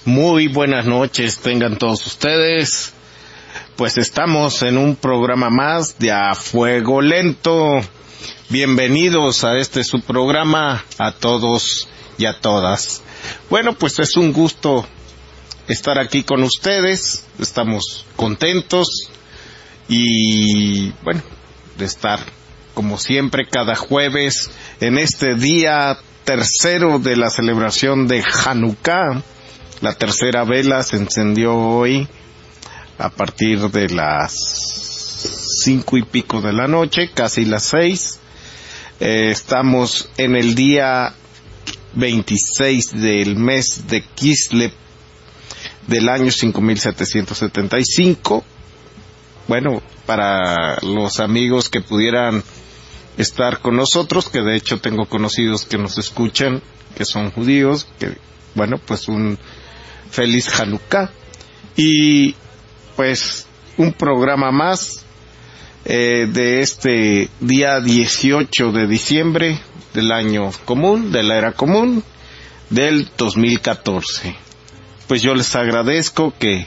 Muy buenas noches tengan todos ustedes. Pues estamos en un programa más de A Fuego Lento. Bienvenidos a este su programa a todos y a todas. Bueno, pues es un gusto estar aquí con ustedes. Estamos contentos y bueno, de estar como siempre cada jueves en este día tercero de la celebración de Hanukkah. La tercera vela se encendió hoy a partir de las 5:00 de la noche, casi las 6. Estamos en el día 26 del mes de Kislev del año 5775. Bueno, para los amigos que pudieran estar con nosotros, que de hecho tengo conocidos que nos escuchan, que son judíos, que bueno, pues un feliz Hanukkah. Y pues un programa más de este día 18 de diciembre del año común, de la era común del 2014. Pues yo les agradezco que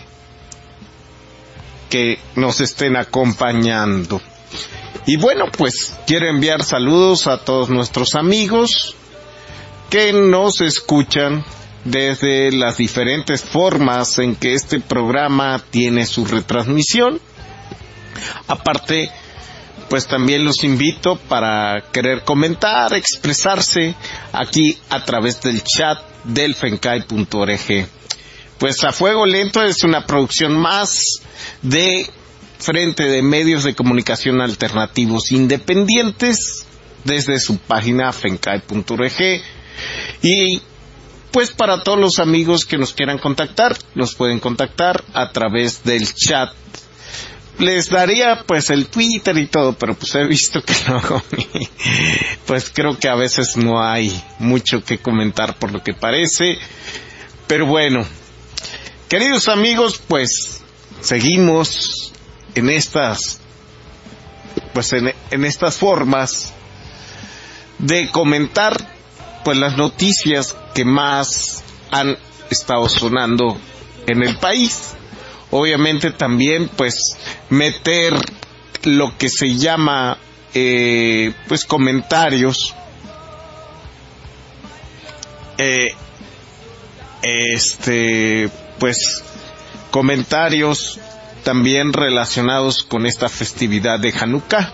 nos estén acompañando. Y bueno, pues quiero enviar saludos a todos nuestros amigos que nos escuchan desde las diferentes formas en que este programa tiene su retransmisión. Aparte, pues también los invito para querer comentar, expresarse aquí a través del chat del fencai.org. Pues A Fuego Lento es una producción más de Frente de Medios de Comunicación Alternativos Independientes desde su página fencai.org. Y pues para todos los amigos que nos quieran contactar, los pueden contactar a través del chat. Les daría pues el Twitter y todo, pero pues he visto que no, pues creo que a veces no hay mucho que comentar por lo que parece. Pero bueno, queridos amigos, pues seguimos en estas, pues en estas formas de comentar pues las noticias que más han estado sonando en el país. Obviamente también pues meter lo que se llama pues comentarios pues comentarios también relacionados con esta festividad de Hanukkah.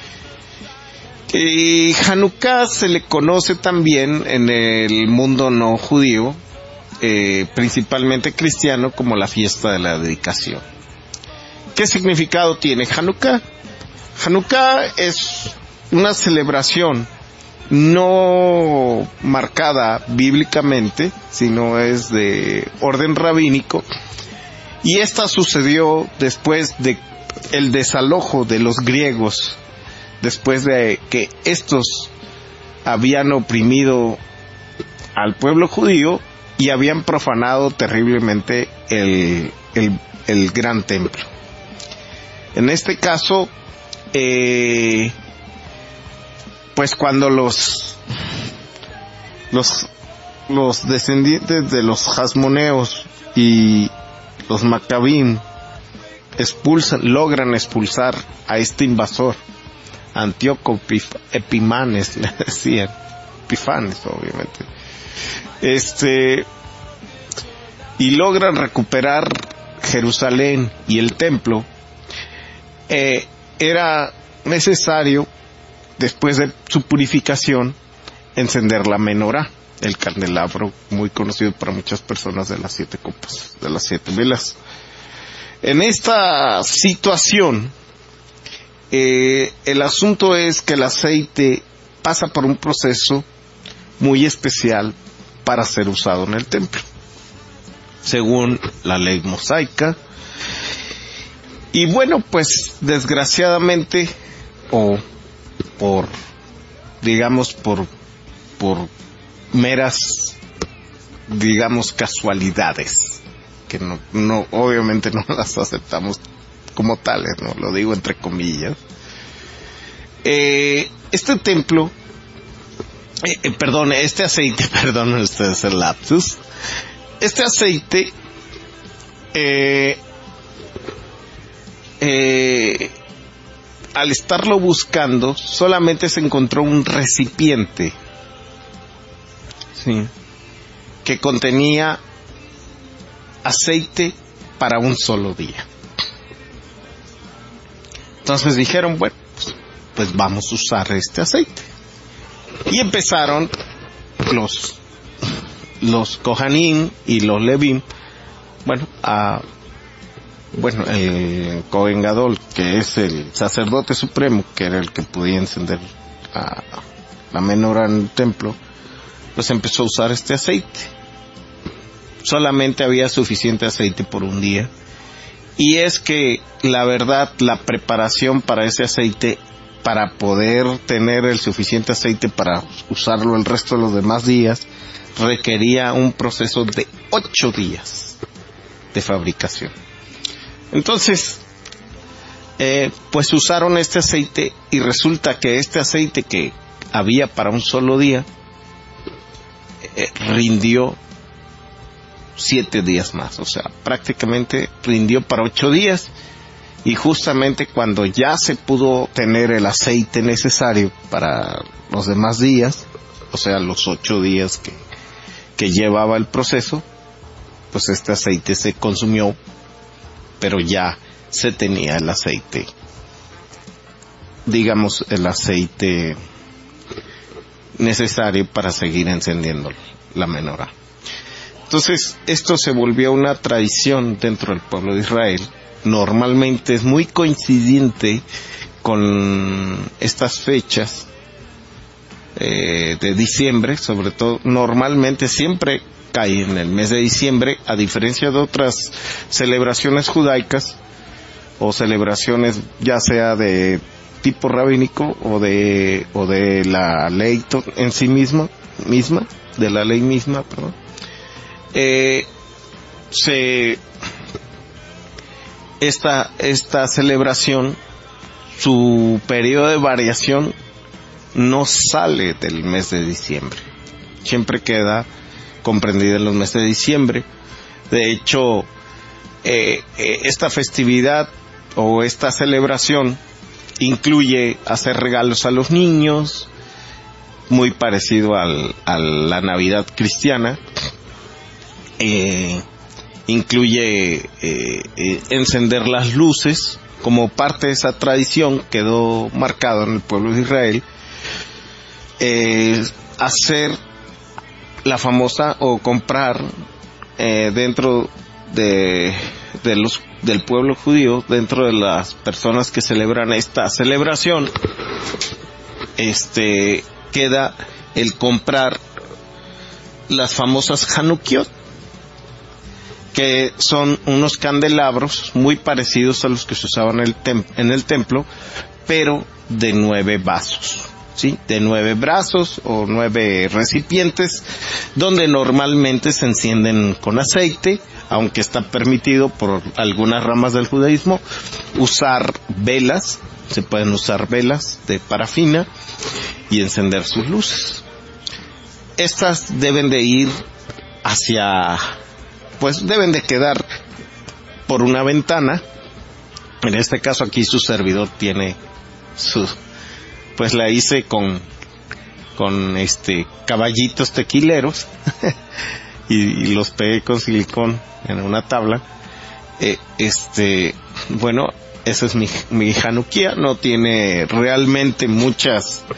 Y Hanukkah se le conoce también en el mundo no judío, principalmente cristiano, como la fiesta de la dedicación. ¿Qué significado tiene Hanukkah? Hanukkah es una celebración no marcada bíblicamente, sino es de orden rabínico, y esta sucedió después de el desalojo de los griegos, después de que estos habían oprimido al pueblo judío y habían profanado terriblemente el gran templo. En este caso, pues cuando los descendientes de los Hasmoneos y los Macabim logran expulsar a este invasor, Antíoco Epimanes, le decían, Epifanes obviamente, y logran recuperar Jerusalén y el templo, era necesario, después de su purificación, encender la menorá, el candelabro muy conocido para muchas personas de las 7 copas, de las 7 velas. En esta situación, el asunto es que el aceite pasa por un proceso muy especial para ser usado en el templo, según la ley mosaica. Y bueno, pues desgraciadamente, o por meras, digamos, casualidades, que no obviamente no las aceptamos como tales, no lo digo entre comillas. Este templo, este aceite, perdonen ustedes el lapsus, Este aceite al estarlo buscando, solamente se encontró un recipiente, ¿sí?, que contenía aceite para un solo día. Entonces dijeron, bueno, pues vamos a usar este aceite. Y empezaron los Kohanim y los Levim, el Kohen Gadol, que es el sacerdote supremo, que era el que podía encender la menorá en el templo, pues empezó a usar este aceite. Solamente había suficiente aceite por un día. Y es que, la verdad, la preparación para ese aceite, para poder tener el suficiente aceite para usarlo el resto de los demás días, requería un proceso de 8 días de fabricación. Entonces, pues usaron este aceite, y resulta que este aceite que había para un solo día, rindió 7 días más. O sea, prácticamente rindió para 8 días. Y justamente cuando ya se pudo tener el aceite necesario para los demás días, o sea, los 8 días que llevaba el proceso, pues este aceite se consumió, pero ya se tenía el aceite, digamos, el aceite necesario para seguir encendiendo la menorá. Entonces, esto se volvió una tradición dentro del pueblo de Israel. Normalmente es muy coincidente con estas fechas de diciembre, sobre todo. Normalmente siempre cae en el mes de diciembre, a diferencia de otras celebraciones judaicas o celebraciones ya sea de tipo rabínico o de la ley en sí misma, de la ley misma, perdón. Esta celebración, su periodo de variación no sale del mes de diciembre, siempre queda comprendida en los meses de diciembre. De hecho, esta festividad o esta celebración incluye hacer regalos a los niños, muy parecido a la Navidad cristiana. Incluye encender las luces. Como parte de esa tradición quedó marcado en el pueblo de Israel hacer la famosa, o comprar dentro del pueblo judío, dentro de las personas que celebran esta celebración, queda el comprar las famosas Hanukiot, que son unos candelabros muy parecidos a los que se usaban en el templo, pero de 9 vasos, ¿sí? De 9 brazos o 9 recipientes, donde normalmente se encienden con aceite, aunque está permitido por algunas ramas del judaísmo usar velas. Se pueden usar velas de parafina y encender sus luces. Estas deben de ir deben de quedar por una ventana. En este caso aquí su servidor tiene la hice con caballitos tequileros y los pegué con silicón en una tabla. Esa es mi Hanukkah. No tiene realmente mucha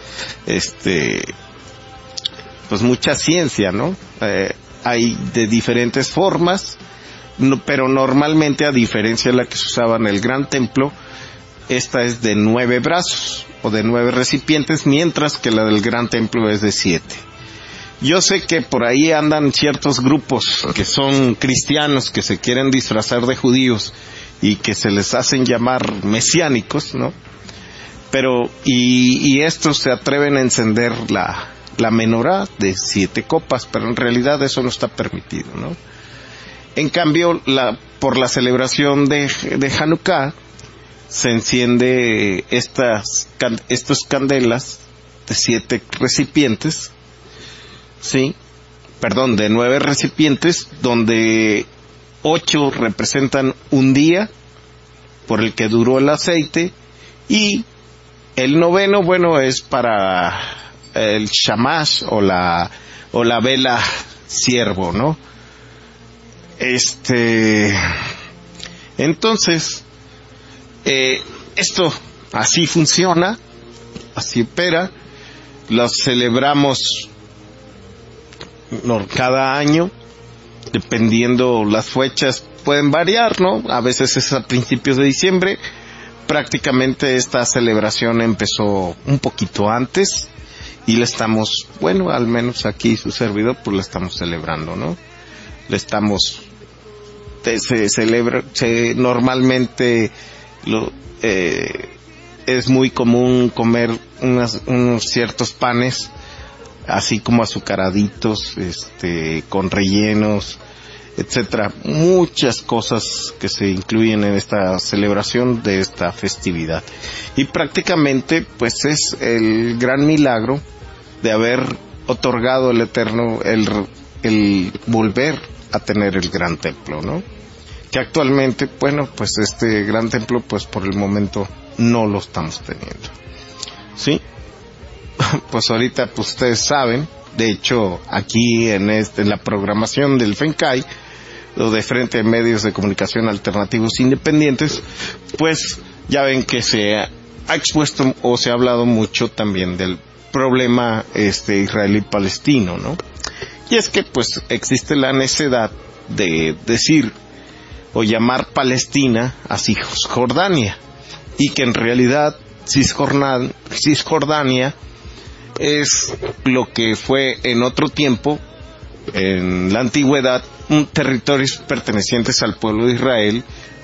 ciencia, ¿no? Hay de diferentes formas, pero normalmente, a diferencia de la que se usaba en el gran templo, esta es de 9 brazos o de 9 recipientes, mientras que la del gran templo es de 7. Yo sé que por ahí andan ciertos grupos que son cristianos, que se quieren disfrazar de judíos y que se les hacen llamar mesiánicos, ¿no? Pero y estos se atreven a encender la menorá de 7 copas, pero en realidad eso no está permitido, ¿no? En cambio, por la celebración de Hanukkah, se enciende estas candelas de 7 recipientes, ¿sí? de 9 recipientes, donde 8 representan un día por el que duró el aceite, y el 9º, bueno, es para el shamash o la vela ciervo, ¿no? Entonces, esto así funciona, así opera. Los celebramos cada año, dependiendo las fechas pueden variar, ¿no? A veces es a principios de diciembre. Prácticamente esta celebración empezó un poquito antes y la estamos, bueno, al menos aquí su servidor, pues la estamos celebrando, ¿no? Se celebra, normalmente es muy común comer unos ciertos panes, así como azucaraditos, con rellenos, etcétera, muchas cosas que se incluyen en esta celebración de esta festividad. Y prácticamente, pues es el gran milagro de haber otorgado el Eterno el volver a tener el gran templo, ¿no? Que actualmente, bueno, pues este gran templo, pues por el momento no lo estamos teniendo, ¿sí? Pues ahorita, pues ustedes saben, de hecho, aquí en la programación del FENCAI, o de Frente de Medios de Comunicación Alternativos Independientes, pues ya ven que se ha expuesto o se ha hablado mucho también del problema israelí-palestino, ¿no? Y es que pues existe la necesidad de decir o llamar Palestina a Cisjordania, y que en realidad Cisjordania es lo que fue en otro tiempo, en la antigüedad, un territorio perteneciente al pueblo de Israel,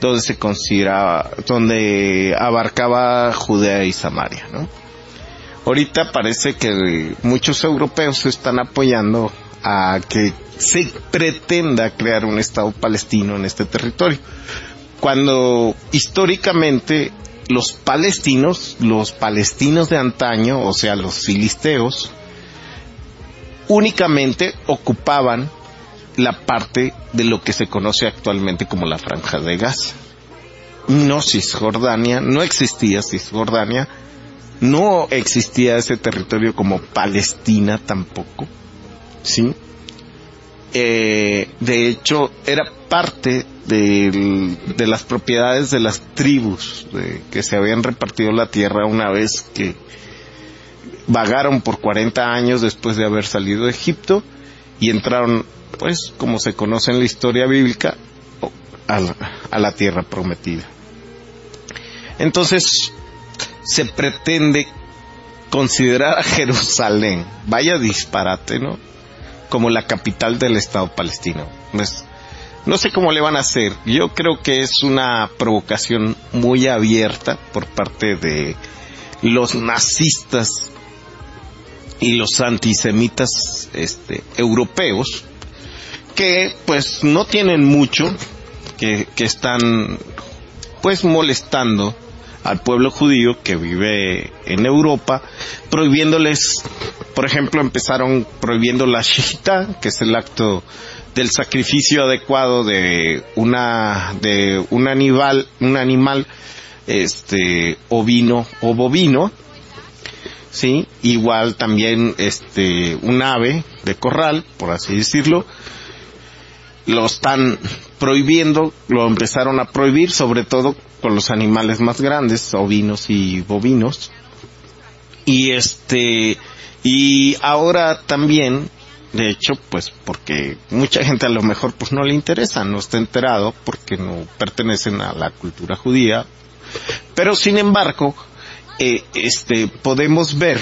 donde abarcaba Judea y Samaria, ¿no? Ahorita parece que muchos europeos están apoyando a que se pretenda crear un Estado palestino en este territorio, cuando históricamente los palestinos de antaño, o sea, los filisteos, únicamente ocupaban la parte de lo que se conoce actualmente como la Franja de Gaza. No Cisjordania, no existía Cisjordania, no existía ese territorio como Palestina tampoco, ¿sí? De hecho, era parte de las propiedades de las tribus que se habían repartido la tierra una vez que vagaron por 40 años después de haber salido de Egipto y entraron, pues, como se conoce en la historia bíblica, a la tierra prometida. Entonces, se pretende considerar a Jerusalén, vaya disparate, ¿no?, como la capital del Estado palestino. Pues, no sé cómo le van a hacer. Yo creo que es una provocación muy abierta por parte de los nazistas y los antisemitas europeos, que pues no tienen mucho, que están pues molestando al pueblo judío que vive en Europa, prohibiéndoles, por ejemplo, empezaron prohibiendo la shechita, que es el acto del sacrificio adecuado de un animal ovino o bovino, sí, igual también un ave de corral, por así decirlo. Lo están prohibiendo, lo empezaron a prohibir, sobre todo con los animales más grandes, ovinos y bovinos. Y ahora también, de hecho, pues porque mucha gente a lo mejor pues no le interesa, no está enterado porque no pertenecen a la cultura judía, pero sin embargo, podemos ver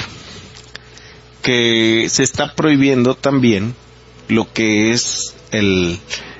que se está prohibiendo también lo que es el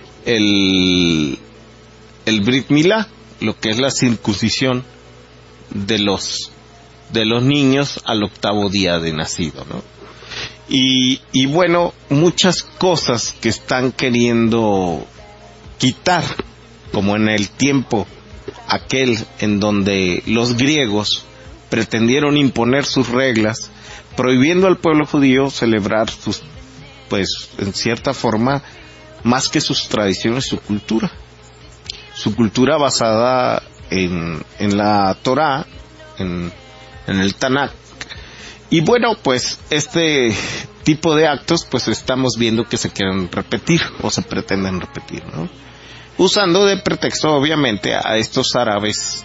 Brit Milá, lo que es la circuncisión de los niños al 8º día de nacido, ¿no? Y bueno, muchas cosas que están queriendo quitar, como en el tiempo aquel en donde los griegos pretendieron imponer sus reglas, prohibiendo al pueblo judío celebrar pues en cierta forma, más que sus tradiciones, su cultura basada en la Torá, en el Tanakh. Y bueno, pues este tipo de actos pues estamos viendo que se quieren repetir o se pretenden repetir, ¿no? Usando de pretexto obviamente a estos árabes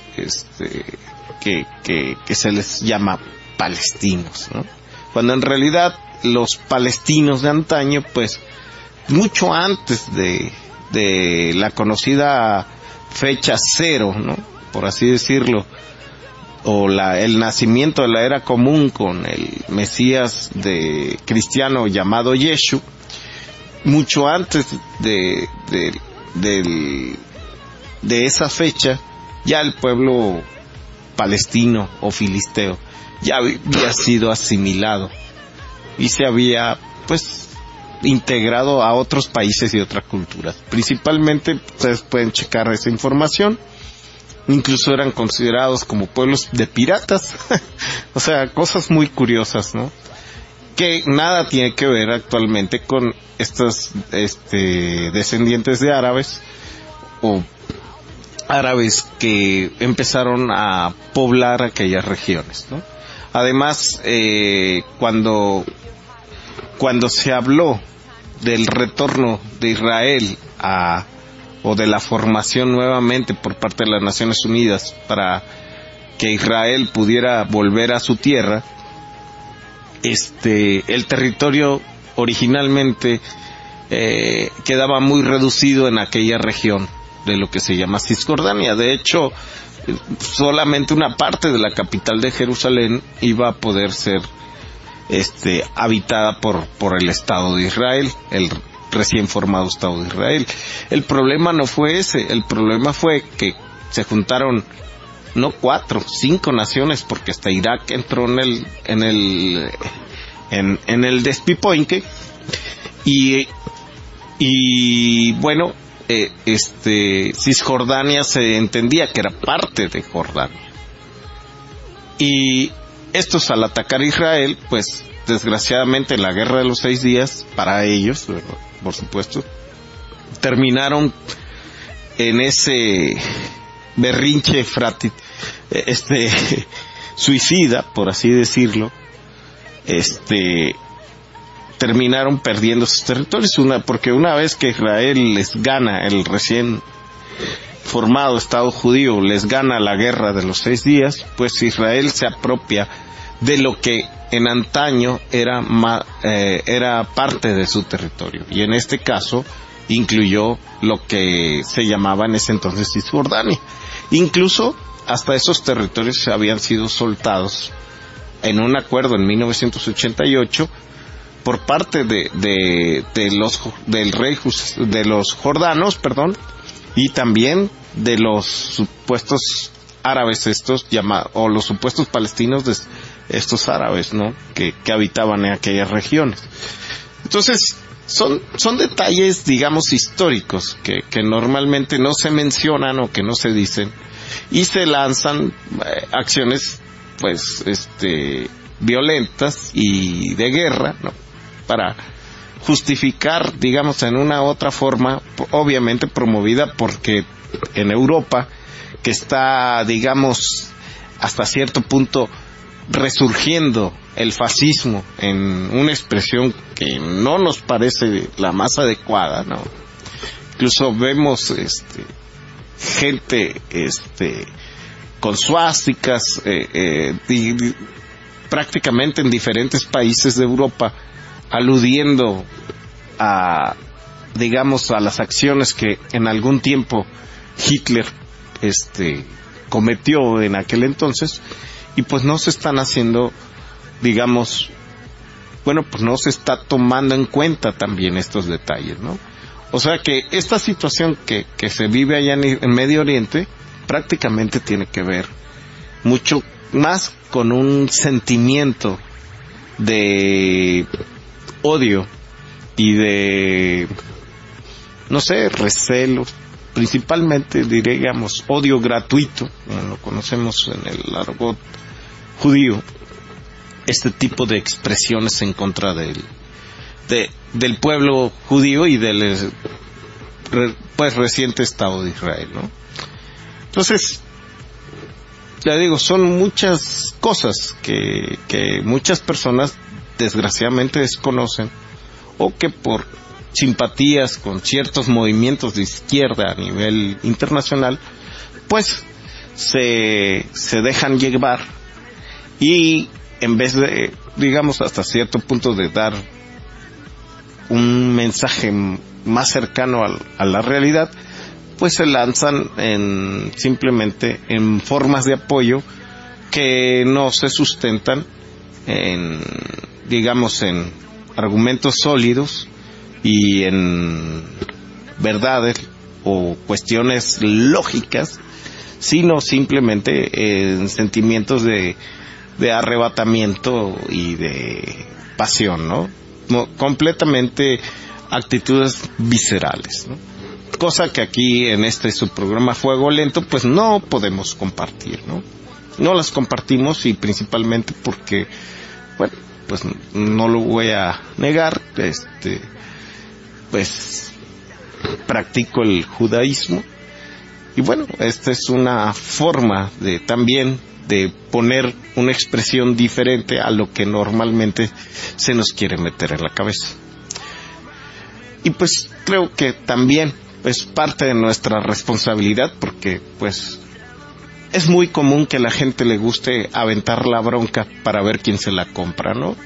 que se les llama palestinos, ¿no? Cuando en realidad los palestinos de antaño, pues mucho antes de la conocida fecha cero, ¿no?, por así decirlo, o el nacimiento de la era común con el Mesías cristiano llamado Yeshu, mucho antes de esa fecha, ya el pueblo palestino o filisteo ya había sido asimilado y se había pues integrado a otros países y otras culturas. Principalmente ustedes pueden checar esa información. Incluso eran considerados como pueblos de piratas. O sea, cosas muy curiosas, ¿no? Que nada tiene que ver actualmente con estos descendientes de árabes o árabes que empezaron a poblar aquellas regiones, ¿no? Además, cuando se habló del retorno de Israel o de la formación nuevamente por parte de las Naciones Unidas para que Israel pudiera volver a su tierra, el territorio originalmente quedaba muy reducido en aquella región de lo que se llama Cisjordania. De hecho, solamente una parte de la capital de Jerusalén iba a poder ser habitada por el Estado de Israel, el recién formado Estado de Israel. El problema no fue ese, el problema fue que se juntaron no 4, 5 naciones, porque hasta Irak entró en el despipoinque, y bueno, Cisjordania se entendía que era parte de Jordania, y estos, al atacar a Israel, pues desgraciadamente en la guerra de los 6 días, para ellos, por supuesto, terminaron en ese berrinche suicida, por así decirlo. Terminaron perdiendo sus territorios, porque una vez que Israel les gana, el recién formado Estado judío les gana la guerra de los 6 días, pues Israel se apropia de lo que en antaño era parte de su territorio, y en este caso incluyó lo que se llamaba en ese entonces Cisjordania. Incluso hasta esos territorios habían sido soltados en un acuerdo en 1988 por parte de los jordanos, y también de los supuestos árabes o los supuestos palestinos de estos árabes, ¿no?, que habitaban en aquellas regiones. Entonces, son detalles, digamos, históricos que normalmente no se mencionan o que no se dicen, y se lanzan acciones pues violentas y de guerra, ¿no?, para justificar, digamos, en una u otra forma, obviamente promovida porque en Europa, que está, digamos, hasta cierto punto resurgiendo el fascismo en una expresión que no nos parece la más adecuada, ¿no? Incluso vemos gente con suásticas prácticamente en diferentes países de Europa, aludiendo a, digamos, a las acciones que en algún tiempo Hitler cometió en aquel entonces, y pues no se están haciendo, digamos, bueno, pues no se está tomando en cuenta también estos detalles, ¿no? O sea que esta situación que se vive allá en Medio Oriente prácticamente tiene que ver mucho más con un sentimiento de odio y de, no sé, recelos, principalmente, diríamos, odio gratuito, lo conocemos en el argot judío, este tipo de expresiones en contra del pueblo judío y del pues reciente Estado de Israel, ¿no? Entonces, ya digo, son muchas cosas que muchas personas desgraciadamente desconocen, o que por simpatías con ciertos movimientos de izquierda a nivel internacional, pues se dejan llevar, y en vez de, digamos, hasta cierto punto de dar un mensaje más cercano a la realidad, pues se lanzan simplemente en formas de apoyo que no se sustentan digamos, en argumentos sólidos y en verdades o cuestiones lógicas, sino simplemente en sentimientos de arrebatamiento y de pasión, ¿no? Completamente actitudes viscerales, ¿no? Cosa que aquí en su programa Fuego Lento pues no podemos compartir, ¿no? No las compartimos, y principalmente porque, bueno, pues no lo voy a negar, pues practico el judaísmo, y bueno, esta es una forma también de poner una expresión diferente a lo que normalmente se nos quiere meter en la cabeza. Y pues creo que también es parte de nuestra responsabilidad, porque pues es muy común que a la gente le guste aventar la bronca para ver quién se la compra, ¿no?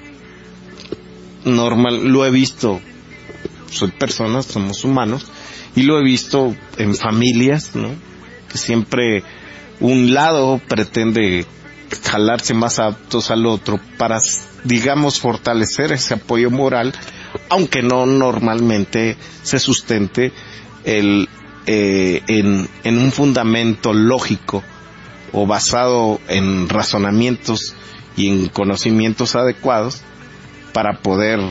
Lo he visto, soy persona, somos humanos, y lo he visto en familias, ¿no? Que siempre un lado pretende jalarse más aptos al otro para, digamos, fortalecer ese apoyo moral, aunque no normalmente se sustente en un fundamento lógico o basado en razonamientos y en conocimientos adecuados para poder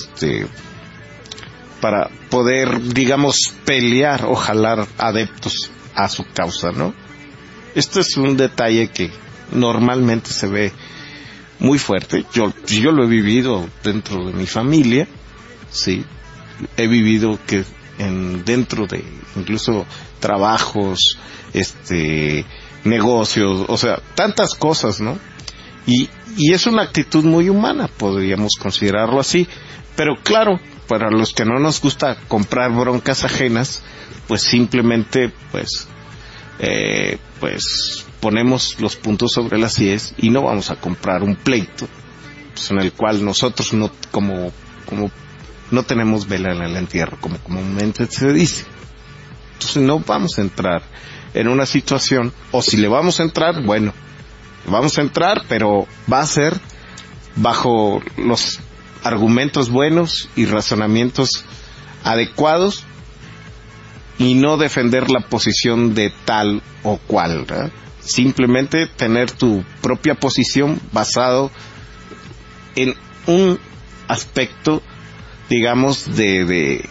digamos, pelear o jalar adeptos a su causa, ¿no? Esto es un detalle que normalmente se ve muy fuerte. Yo lo he vivido dentro de mi familia, sí. He vivido que dentro de incluso trabajos, negocios, o sea, tantas cosas, ¿no? Y es una actitud muy humana, podríamos considerarlo así, pero claro, para los que no nos gusta comprar broncas ajenas, pues simplemente pues ponemos los puntos sobre las IES y no vamos a comprar un pleito, pues, en el cual nosotros no tenemos vela en el entierro, como comúnmente se dice. Entonces no vamos a entrar en una situación, o si le vamos a entrar, bueno, vamos a entrar, pero va a ser bajo los argumentos buenos y razonamientos adecuados, y no defender la posición de tal o cual, ¿verdad? Simplemente tener tu propia posición basado en un aspecto, digamos, de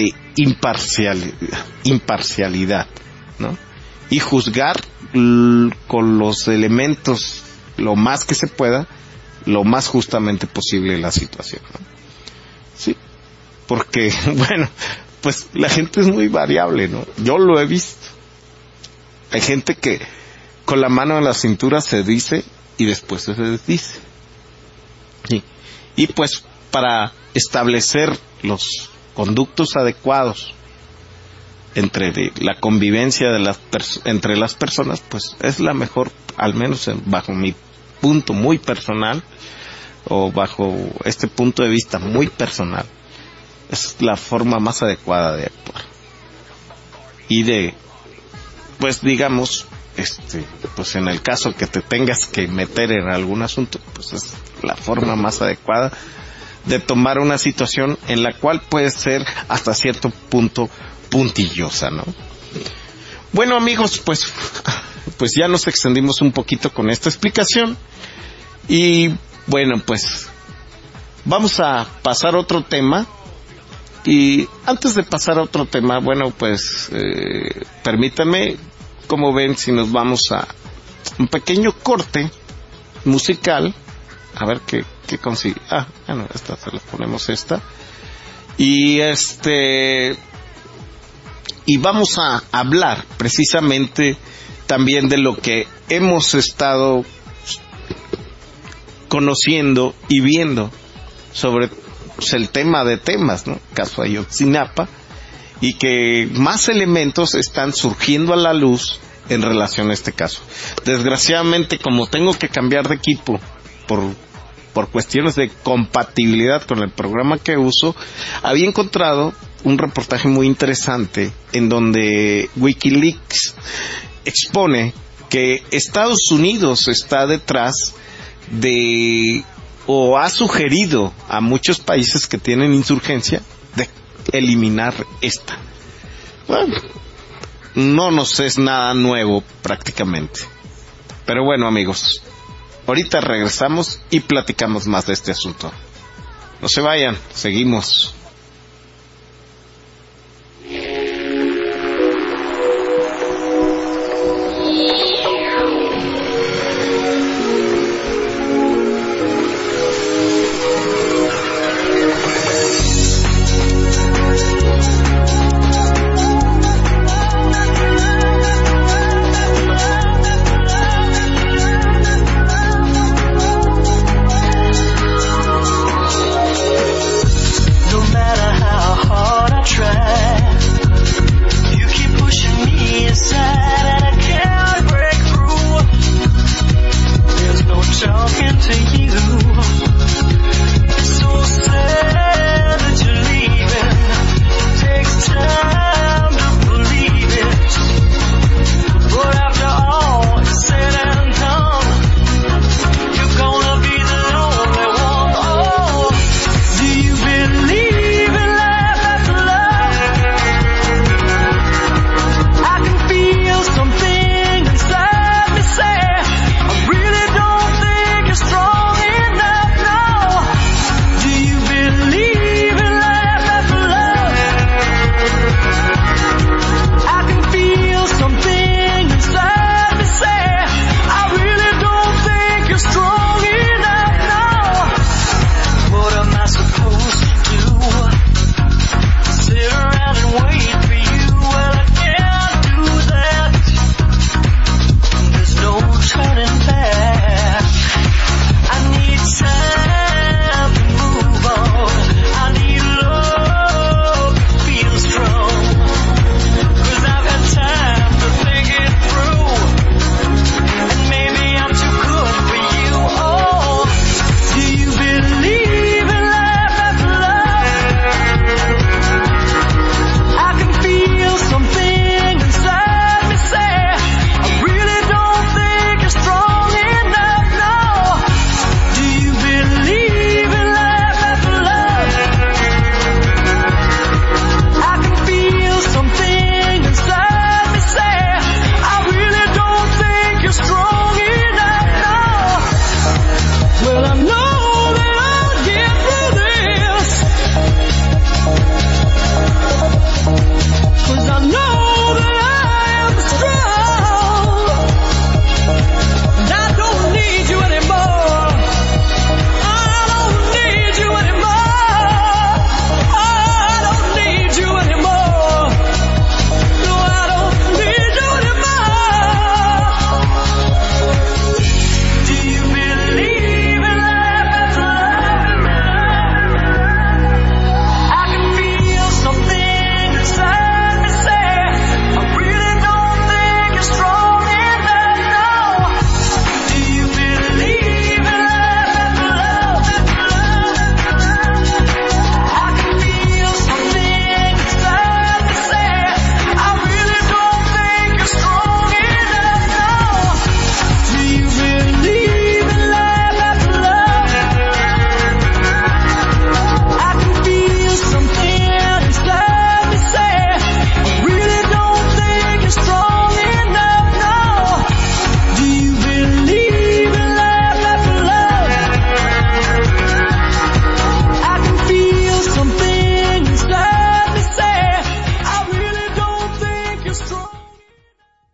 imparcialidad, ¿no? Y juzgar con los elementos lo más que se pueda, lo más justamente posible la situación, ¿no? Sí, porque, bueno, pues la gente es muy variable, ¿no? Yo lo he visto. Hay gente que con la mano en la cintura se dice y después se desdice. Sí. Y pues para establecer los conductos adecuados entre la convivencia entre las personas, pues es la mejor, al menos bajo mi punto muy personal, o bajo este punto de vista muy personal, es la forma más adecuada de actuar. Y pues digamos, pues en el caso que te tengas que meter en algún asunto, pues es la forma más adecuada de tomar una situación en la cual puede ser hasta cierto punto puntillosa, ¿no? Bueno, amigos, pues ya nos extendimos un poquito con esta explicación, y bueno, pues vamos a pasar a otro tema. Y antes de pasar a otro tema, bueno, pues permítanme, como ven, si nos vamos a un pequeño corte musical, A ver qué consigue. Bueno, esta se la ponemos esta. Y y vamos a hablar precisamente también de lo que hemos estado conociendo y viendo sobre el tema de temas, ¿no? Caso Ayotzinapa, y que más elementos están surgiendo a la luz en relación a este caso. Desgraciadamente, como tengo que cambiar de equipo por cuestiones de compatibilidad con el programa que uso, había encontrado un reportaje muy interesante en donde WikiLeaks expone que Estados Unidos está detrás o ha sugerido a muchos países que tienen insurgencia de eliminar esta. Bueno, no nos es nada nuevo prácticamente. Pero bueno, amigos, ahorita regresamos y platicamos más de este asunto. No se vayan, seguimos.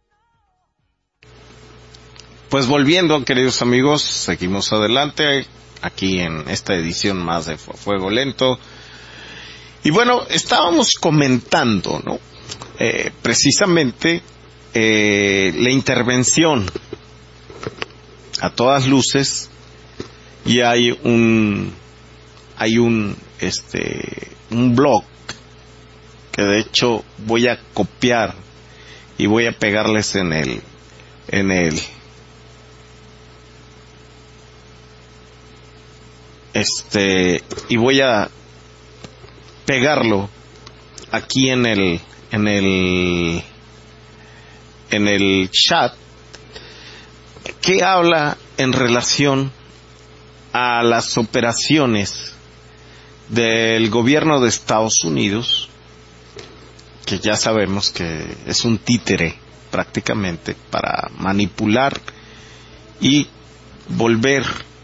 Pues volviendo, queridos amigos, seguimos adelante aquí en esta edición más de Fuego Lento. Y bueno, estábamos comentando, ¿no? Precisamente la intervención a todas luces, y hay un blog que de hecho voy a copiar y voy a pegarles en el y voy a pegarlo aquí en el chat, que habla en relación a las operaciones del gobierno de Estados Unidos, que ya sabemos que es un títere prácticamente para manipular y volver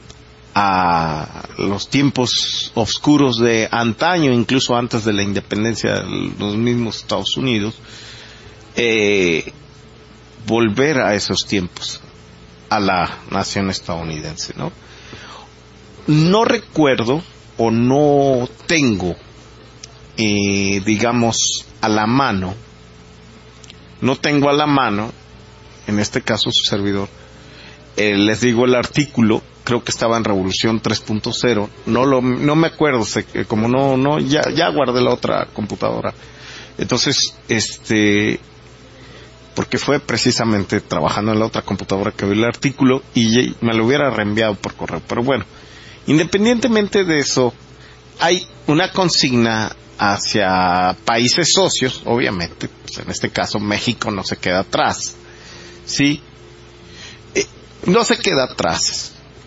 a los tiempos oscuros de antaño, incluso antes de la independencia de los mismos Estados Unidos, volver a esos tiempos, a la nación estadounidense, ¿no? No recuerdo o no tengo, digamos, a la mano, en este caso su servidor, les digo el artículo, creo que estaba en Revolución 3.0, no me acuerdo, como ya guardé la otra computadora, entonces, porque fue precisamente trabajando en la otra computadora que vi el artículo y me lo hubiera reenviado por correo, pero bueno, independientemente de eso, hay una consigna hacia países socios, obviamente, pues en este caso México no se queda atrás, ¿sí? No se queda atrás.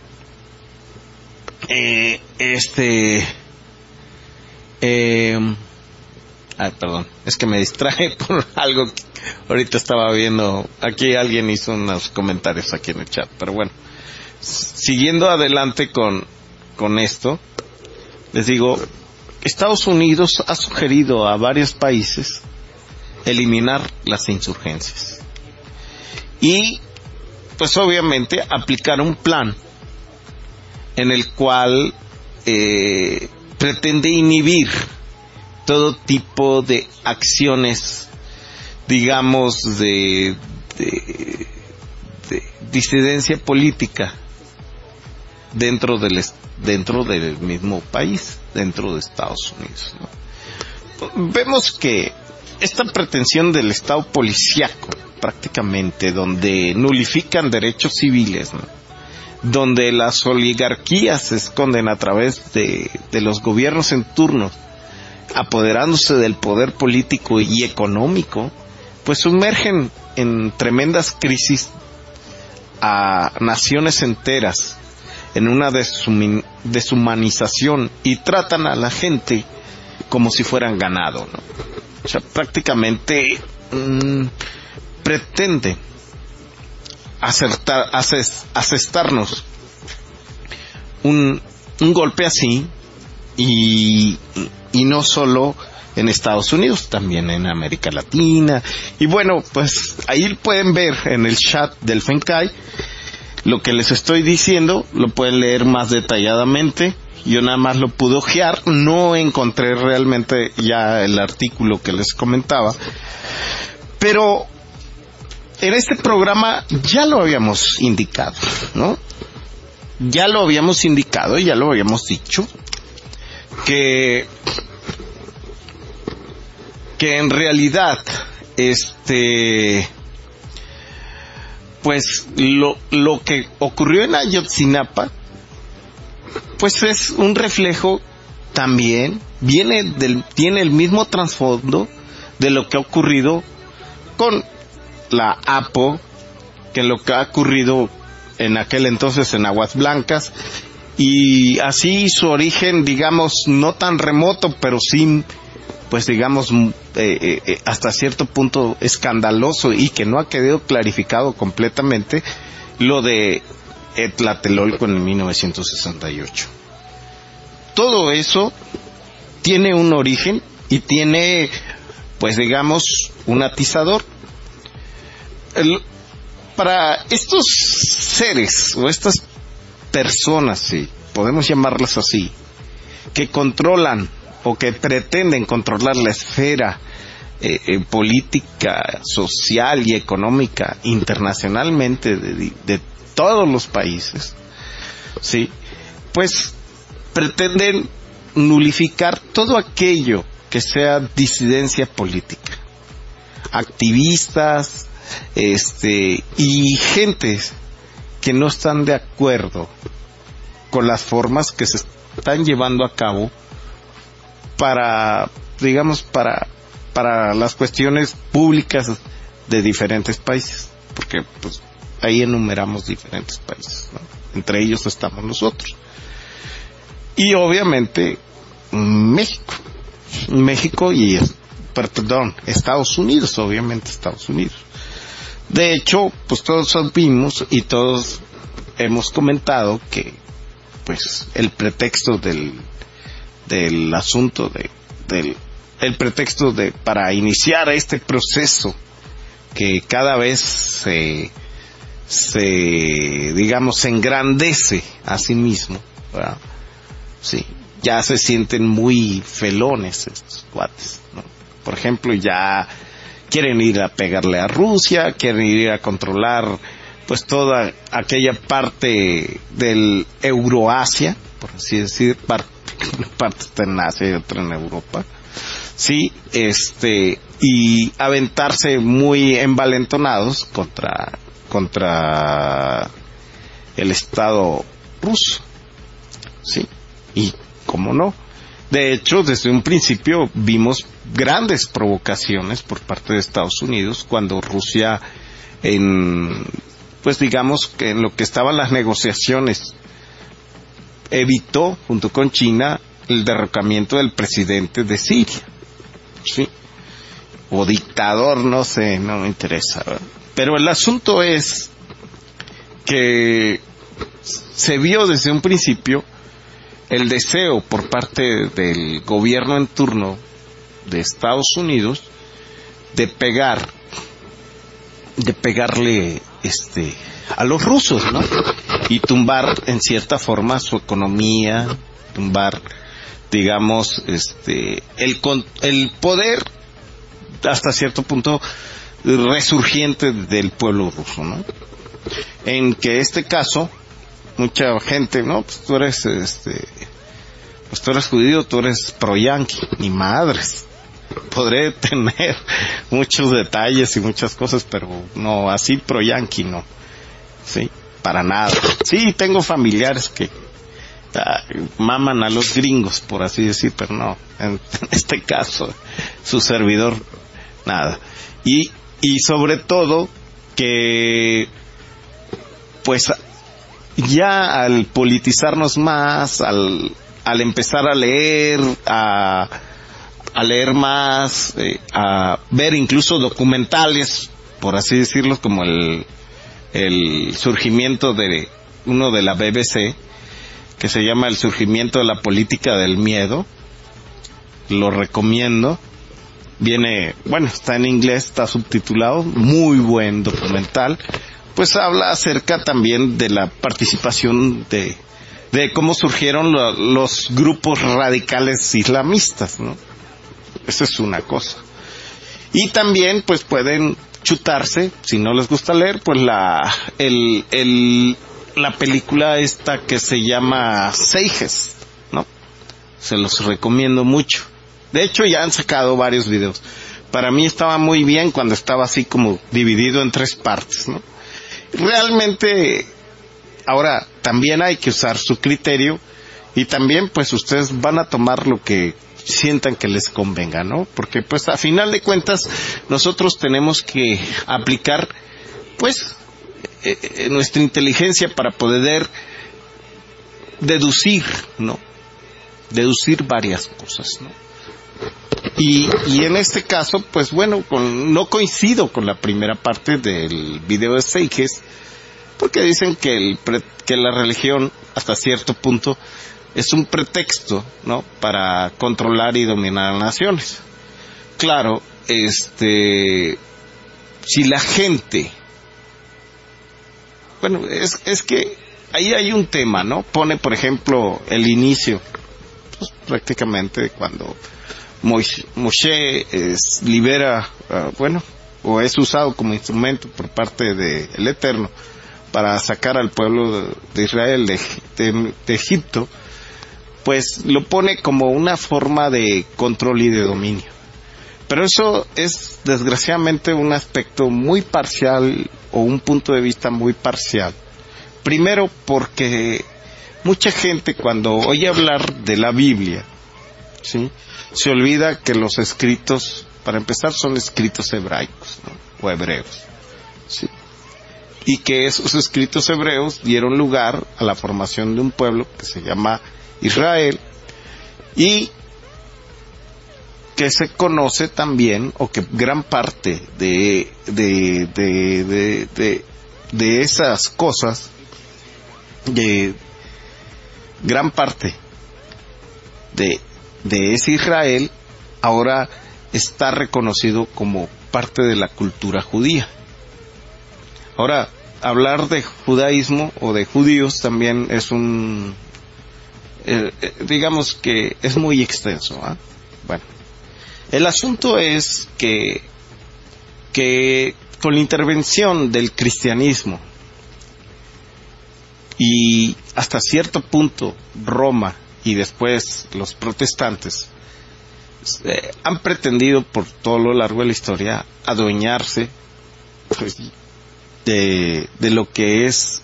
Perdón, es que me distraje por algo que ahorita estaba viendo. Aquí alguien hizo unos comentarios aquí en el chat, pero bueno, siguiendo adelante con esto, les digo, Estados Unidos ha sugerido a varios países eliminar las insurgencias y pues obviamente aplicar un plan en el cual pretende inhibir todo tipo de acciones, digamos, de disidencia política dentro del mismo país, dentro de Estados Unidos, ¿no? Vemos que esta pretensión del Estado policíaco, prácticamente, donde nulifican derechos civiles, ¿no? Donde las oligarquías se esconden a través de los gobiernos en turno, apoderándose del poder político y económico, pues sumergen en tremendas crisis a naciones enteras, en una deshumanización, y tratan a la gente como si fueran ganado, ¿no? O sea, prácticamente pretende asestarnos un golpe así, y no solo en Estados Unidos, también en América Latina. Y bueno, pues ahí pueden ver en el chat del FENCAI lo que les estoy diciendo, lo pueden leer más detalladamente. Yo nada más lo pude ojear, no encontré realmente ya el artículo que les comentaba, pero en este programa ya lo habíamos indicado, ¿no? Ya lo habíamos indicado, ya lo habíamos dicho, que en realidad, pues lo que ocurrió en Ayotzinapa, pues es un reflejo también, tiene el mismo trasfondo de lo que ha ocurrido con la APO, que lo que ha ocurrido en aquel entonces en Aguas Blancas, y así su origen, digamos, no tan remoto, pero sí, pues digamos, hasta cierto punto escandaloso, y que no ha quedado clarificado completamente, lo de Tlatelolco en 1968. Todo eso tiene un origen y tiene, pues digamos, un atizador. Para estos seres o estas personas, sí, podemos llamarlas así, que controlan o que pretenden controlar la esfera política, social y económica internacionalmente de todos los países, sí, pues pretenden nulificar todo aquello que sea disidencia política, activistas, y gentes que no están de acuerdo con las formas que se están llevando a cabo para, digamos, para las cuestiones públicas de diferentes países, porque pues ahí enumeramos diferentes países, ¿no? Entre ellos estamos nosotros. Y obviamente México y, Estados Unidos, obviamente Estados Unidos. De hecho, pues todos supimos y todos hemos comentado que, pues, el pretexto del asunto el pretexto para iniciar este proceso que cada vez se engrandece a sí mismo, ¿verdad? Sí, ya se sienten muy felones estos cuates, ¿no? Por ejemplo, ya quieren ir a pegarle a Rusia, quieren ir a controlar pues toda aquella parte del Euroasia, por así decir, una parte está en Asia y otra en Europa, sí, y aventarse muy envalentonados contra el Estado ruso, sí, y cómo no. De hecho, desde un principio vimos grandes provocaciones por parte de Estados Unidos cuando Rusia, pues digamos que en lo que estaban las negociaciones, evitó, junto con China, el derrocamiento del presidente de Siria, ¿sí? O dictador, no sé, no me interesa, ¿verdad? Pero el asunto es que se vio desde un principio el deseo por parte del gobierno en turno de Estados Unidos de pegarle a los rusos, ¿no? Y tumbar en cierta forma su economía, tumbar, digamos, el poder hasta cierto punto resurgiente del pueblo ruso, ¿no? En que este caso mucha gente, no, pues tú eres judío, tú eres pro-yanqui, ni madres. Podré tener muchos detalles y muchas cosas, pero no, así pro-yanqui no. Sí, para nada. Sí, tengo familiares que maman a los gringos, por así decir, pero no, en este caso, su servidor, nada. Y sobre todo, que, pues, ya al politizarnos más, al empezar a leer más, a ver incluso documentales, por así decirlo, como el surgimiento de uno de la BBC, que se llama El surgimiento de la política del miedo. Lo recomiendo. Está en inglés, está subtitulado, muy buen documental. Pues habla acerca también de la participación de cómo surgieron los grupos radicales islamistas, ¿no? Esa es una cosa. Y también, pues, pueden chutarse, si no les gusta leer, pues la película esta que se llama Seiges, ¿no? Se los recomiendo mucho. De hecho, ya han sacado varios videos. Para mí estaba muy bien cuando estaba así como dividido en 3 partes, ¿no? Realmente, ahora también hay que usar su criterio y también pues ustedes van a tomar lo que sientan que les convenga, ¿no? Porque pues a final de cuentas nosotros tenemos que aplicar pues nuestra inteligencia para poder deducir, ¿no? Deducir varias cosas, ¿no? Y en este caso, pues bueno, no coincido con la primera parte del video de Seiges, porque dicen que la religión, hasta cierto punto, es un pretexto, ¿no? Para controlar y dominar a naciones. Claro, si la gente, bueno, es que ahí hay un tema, ¿no? Pone, por ejemplo, el inicio, pues, prácticamente cuando Moshe libera, o es usado como instrumento por parte del Eterno para sacar al pueblo de Israel de Egipto, pues lo pone como una forma de control y de dominio. Pero eso es desgraciadamente un aspecto muy parcial o un punto de vista muy parcial. Primero porque mucha gente cuando oye hablar de la Biblia, ¿sí?, se olvida que los escritos, para empezar, son escritos hebraicos, ¿no?, o hebreos, ¿sí?, y que esos escritos hebreos dieron lugar a la formación de un pueblo que se llama Israel, y que se conoce también, o que gran parte de esas cosas, de gran parte de ese Israel ahora está reconocido como parte de la cultura judía. Ahora, hablar de judaísmo o de judíos también es digamos que es muy extenso, ¿eh? Bueno, el asunto es que con la intervención del cristianismo y hasta cierto punto Roma y después los protestantes han pretendido por todo lo largo de la historia adueñarse, pues, de lo que es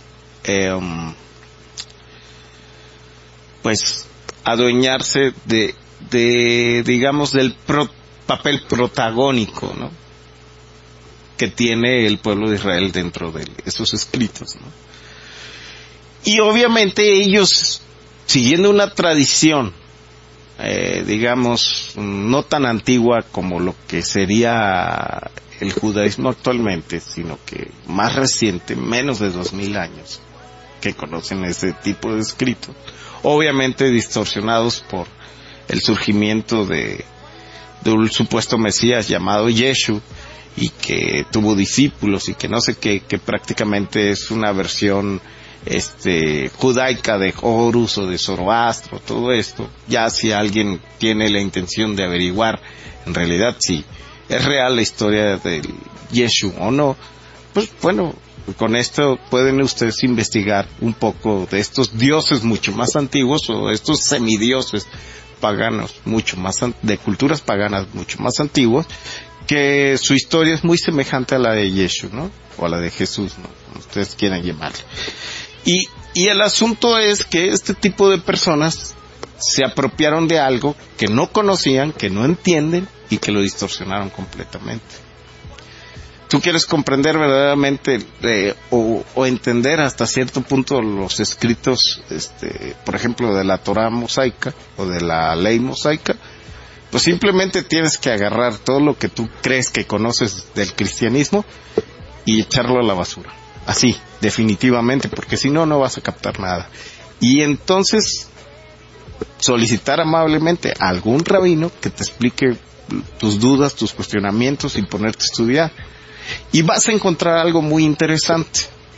pues adueñarse de digamos del papel protagónico, ¿no?, que tiene el pueblo de Israel dentro de esos escritos, ¿no? Y obviamente ellos, siguiendo una tradición digamos no tan antigua como lo que sería el judaísmo actualmente, sino que más reciente, menos de 2000 años que conocen ese tipo de escritos, obviamente distorsionados por el surgimiento de un supuesto Mesías llamado Yeshu, y que tuvo discípulos y que no sé qué, que prácticamente es una versión judaica de Horus o de Zoroastro, todo esto. Ya si alguien tiene la intención de averiguar en realidad si es real la historia del Yeshu o no, pues bueno, con esto pueden ustedes investigar un poco de estos dioses mucho más antiguos, o estos semidioses paganos mucho más de culturas paganas mucho más antiguas, que su historia es muy semejante a la de Yeshu, ¿no?, o a la de Jesús, ¿no?, como ustedes quieran llamarle. Y el asunto es que este tipo de personas se apropiaron de algo que no conocían, que no entienden, y que lo distorsionaron completamente. Tú quieres comprender verdaderamente o entender hasta cierto punto los escritos, por ejemplo, de la Torá mosaica o de la ley mosaica, pues simplemente tienes que agarrar todo lo que tú crees que conoces del cristianismo y echarlo a la basura. Así, definitivamente, porque si no, no vas a captar nada. Y entonces solicitar amablemente a algún rabino que te explique tus dudas, tus cuestionamientos, y ponerte a estudiar. Y vas a encontrar algo muy interesante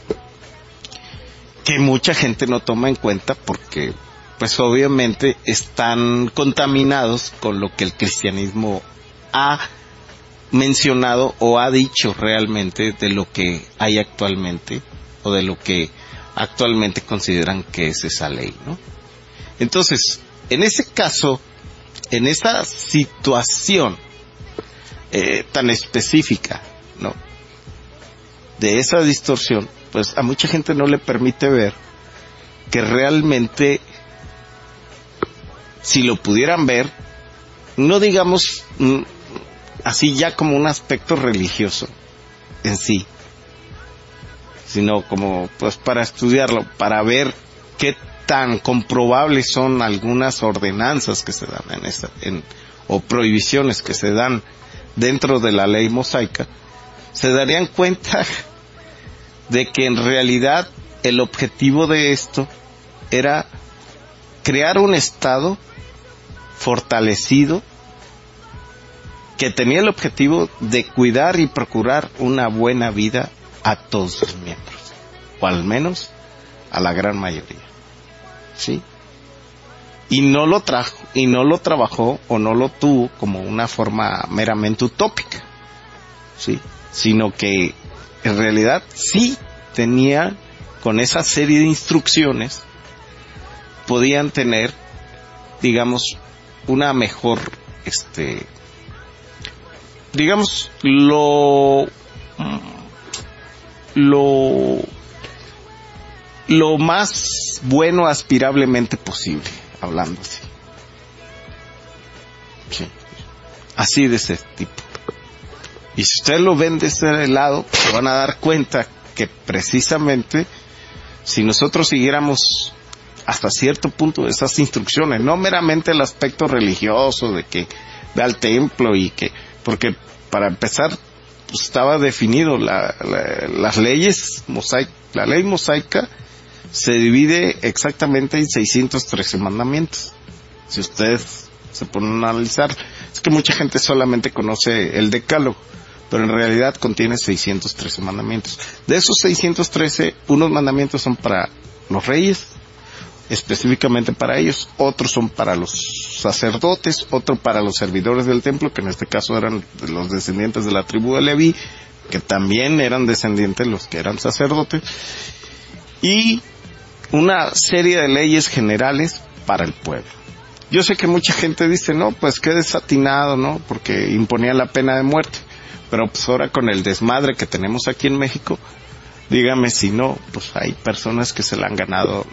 que mucha gente no toma en cuenta, porque pues obviamente están contaminados con lo que el cristianismo ha mencionado o ha dicho realmente de lo que hay actualmente, o de lo que actualmente consideran que es esa ley, ¿no? Entonces, en ese caso, en esa situación tan específica, ¿no?, de esa distorsión, pues a mucha gente no le permite ver que realmente, si lo pudieran ver, no digamos así ya como un aspecto religioso en sí, sino como pues para estudiarlo, para ver qué tan comprobables son algunas ordenanzas que se dan o prohibiciones que se dan dentro de la ley mosaica, se darían cuenta de que en realidad el objetivo de esto era crear un Estado fortalecido que tenía el objetivo de cuidar y procurar una buena vida a todos sus miembros, o al menos a la gran mayoría, ¿sí? Y no lo trabajó o no lo tuvo como una forma meramente utópica, ¿sí? Sino que en realidad sí tenía, con esa serie de instrucciones, podían tener, digamos, una mejor, digamos, lo más bueno aspirablemente posible, hablando así. Sí. Así de ese tipo. Y si ustedes lo ven de ese lado, se van a dar cuenta que precisamente si nosotros siguiéramos hasta cierto punto esas instrucciones, no meramente el aspecto religioso de que ve al templo y que, porque para empezar pues, estaba definido las leyes mosaica, la ley mosaica se divide exactamente en 613 mandamientos. Si ustedes se ponen a analizar, es que mucha gente solamente conoce el decálogo, pero en realidad contiene 613 mandamientos. De esos 613, unos mandamientos son para los reyes, específicamente para ellos, otros son para los sacerdotes, otro para los servidores del templo, que en este caso eran los descendientes de la tribu de Leví, que también eran descendientes los que eran sacerdotes, y una serie de leyes generales para el pueblo. Yo sé que mucha gente dice, no, pues qué desatinado, ¿no? Porque imponía la pena de muerte. Pero pues ahora con el desmadre que tenemos aquí en México, dígame si no, pues hay personas que se le han ganado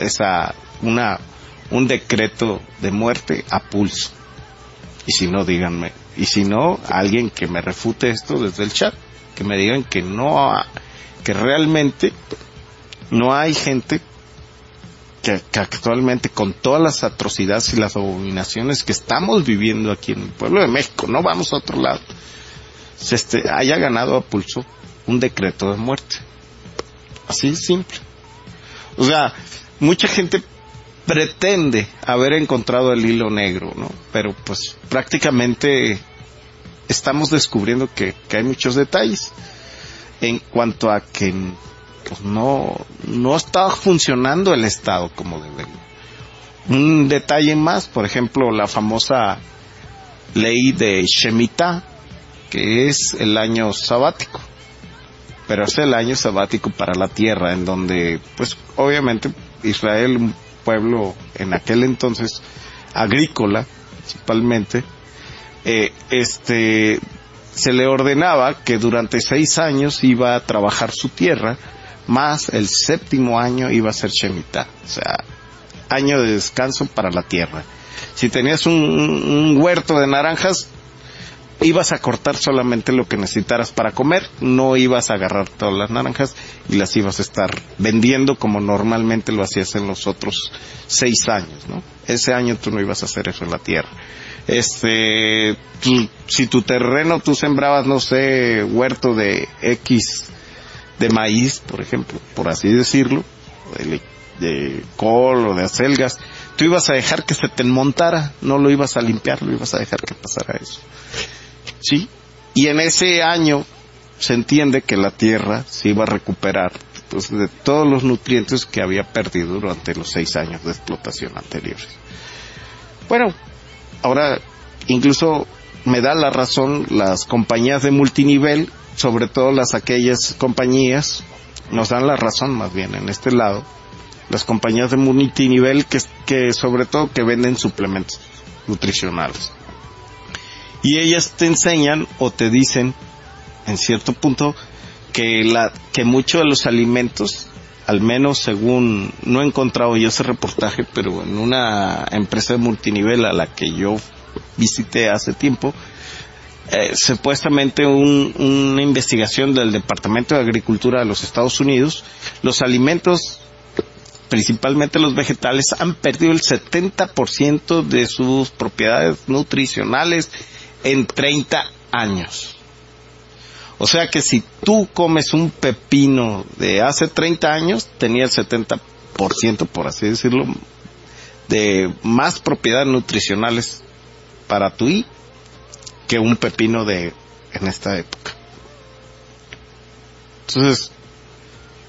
un decreto de muerte a pulso. Y si no, díganme. Y si no, alguien que me refute esto desde el chat, que me digan que que realmente no hay gente que actualmente, con todas las atrocidades y las abominaciones que estamos viviendo aquí en el pueblo de México, no vamos a otro lado, haya ganado a pulso un decreto de muerte. Así simple. O sea, mucha gente pretende haber encontrado el hilo negro, ¿no? Pero pues prácticamente estamos descubriendo que hay muchos detalles en cuanto a que pues no está funcionando el Estado como debe. Un detalle más, por ejemplo, la famosa ley de Shemitah, que es el año sabático, pero es el año sabático para la tierra, en donde, pues, obviamente, Israel, un pueblo en aquel entonces agrícola, principalmente, se le ordenaba que durante 6 años iba a trabajar su tierra, más el 7º año iba a ser Shemitah, o sea, año de descanso para la tierra. Si tenías un huerto de naranjas, ibas a cortar solamente lo que necesitaras para comer, no ibas a agarrar todas las naranjas y las ibas a estar vendiendo como normalmente lo hacías en los otros 6 años, ¿no? Ese año tú no ibas a hacer eso en la tierra. Si tu terreno tú sembrabas, no sé, huerto de X de maíz, por ejemplo, por así decirlo, de col o de acelgas, tú ibas a dejar que se te enmontara, no lo ibas a limpiar, lo ibas a dejar que pasara eso. ¿Sí? Y en ese año se entiende que la tierra se iba a recuperar pues, de todos los nutrientes que había perdido durante los 6 años de explotación anteriores. Bueno, ahora incluso me da la razón las compañías de multinivel, sobre todo aquellas compañías, nos dan la razón más bien en este lado, las compañías de multinivel que sobre todo que venden suplementos nutricionales. Y ellas te enseñan o te dicen, en cierto punto, que muchos de los alimentos, al menos según, no he encontrado yo ese reportaje, pero en una empresa de multinivel a la que yo visité hace tiempo, supuestamente una investigación del Departamento de Agricultura de los Estados Unidos, los alimentos, principalmente los vegetales, han perdido el 70% de sus propiedades nutricionales en 30 años. O sea que si tú comes un pepino de hace 30 años, tenía el 70%, por así decirlo, de más propiedades nutricionales para tu hijo que un pepino en esta época. Entonces,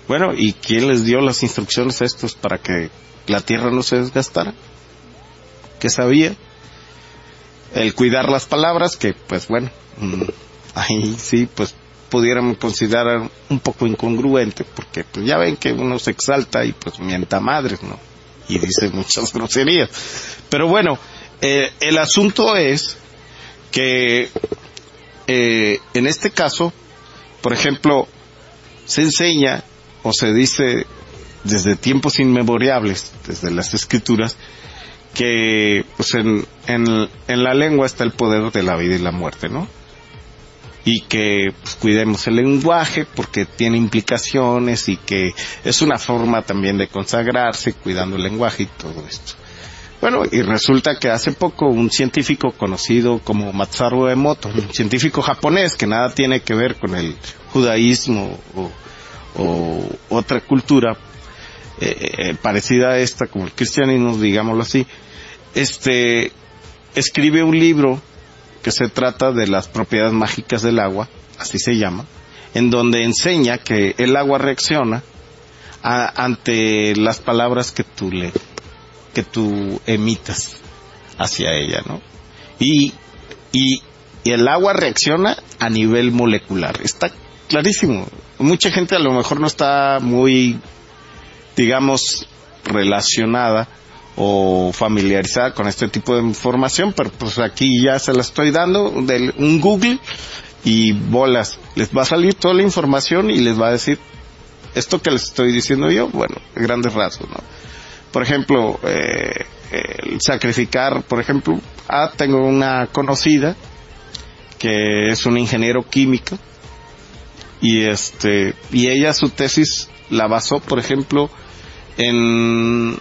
Bueno, ¿y quién les dio las instrucciones a estos para que la tierra no se desgastara? ¿Qué sabía? El cuidar las palabras, que pues bueno, ahí sí, pues pudiéramos considerar un poco incongruente, porque pues ya ven que uno se exalta y pues mienta madres, ¿no? Y dice muchas groserías. Pero bueno, el asunto es que en este caso, por ejemplo, se enseña o se dice desde tiempos inmemoriales, desde las escrituras, que pues en la lengua está el poder de la vida y la muerte, ¿no? Y que pues, cuidemos el lenguaje porque tiene implicaciones y que es una forma también de consagrarse cuidando el lenguaje y todo esto. Bueno, y resulta que hace poco un científico conocido como Masaru Emoto, un científico japonés que nada tiene que ver con el judaísmo o otra cultura parecida a esta, como el cristianismo, digámoslo así, escribe un libro que se trata de las propiedades mágicas del agua, así se llama, en donde enseña que el agua reacciona ante las palabras que tú emitas hacia ella, ¿no? Y el agua reacciona a nivel molecular. Está clarísimo. Mucha gente a lo mejor no está muy, digamos, relacionada o familiarizada con este tipo de información, pero pues aquí ya se la estoy dando, un Google y bolas, les va a salir toda la información y les va a decir esto que les estoy diciendo yo, bueno, grandes rasgos, ¿no? Por ejemplo, el sacrificar, por ejemplo, tengo una conocida que es un ingeniero químico y ella su tesis la basó, por ejemplo, en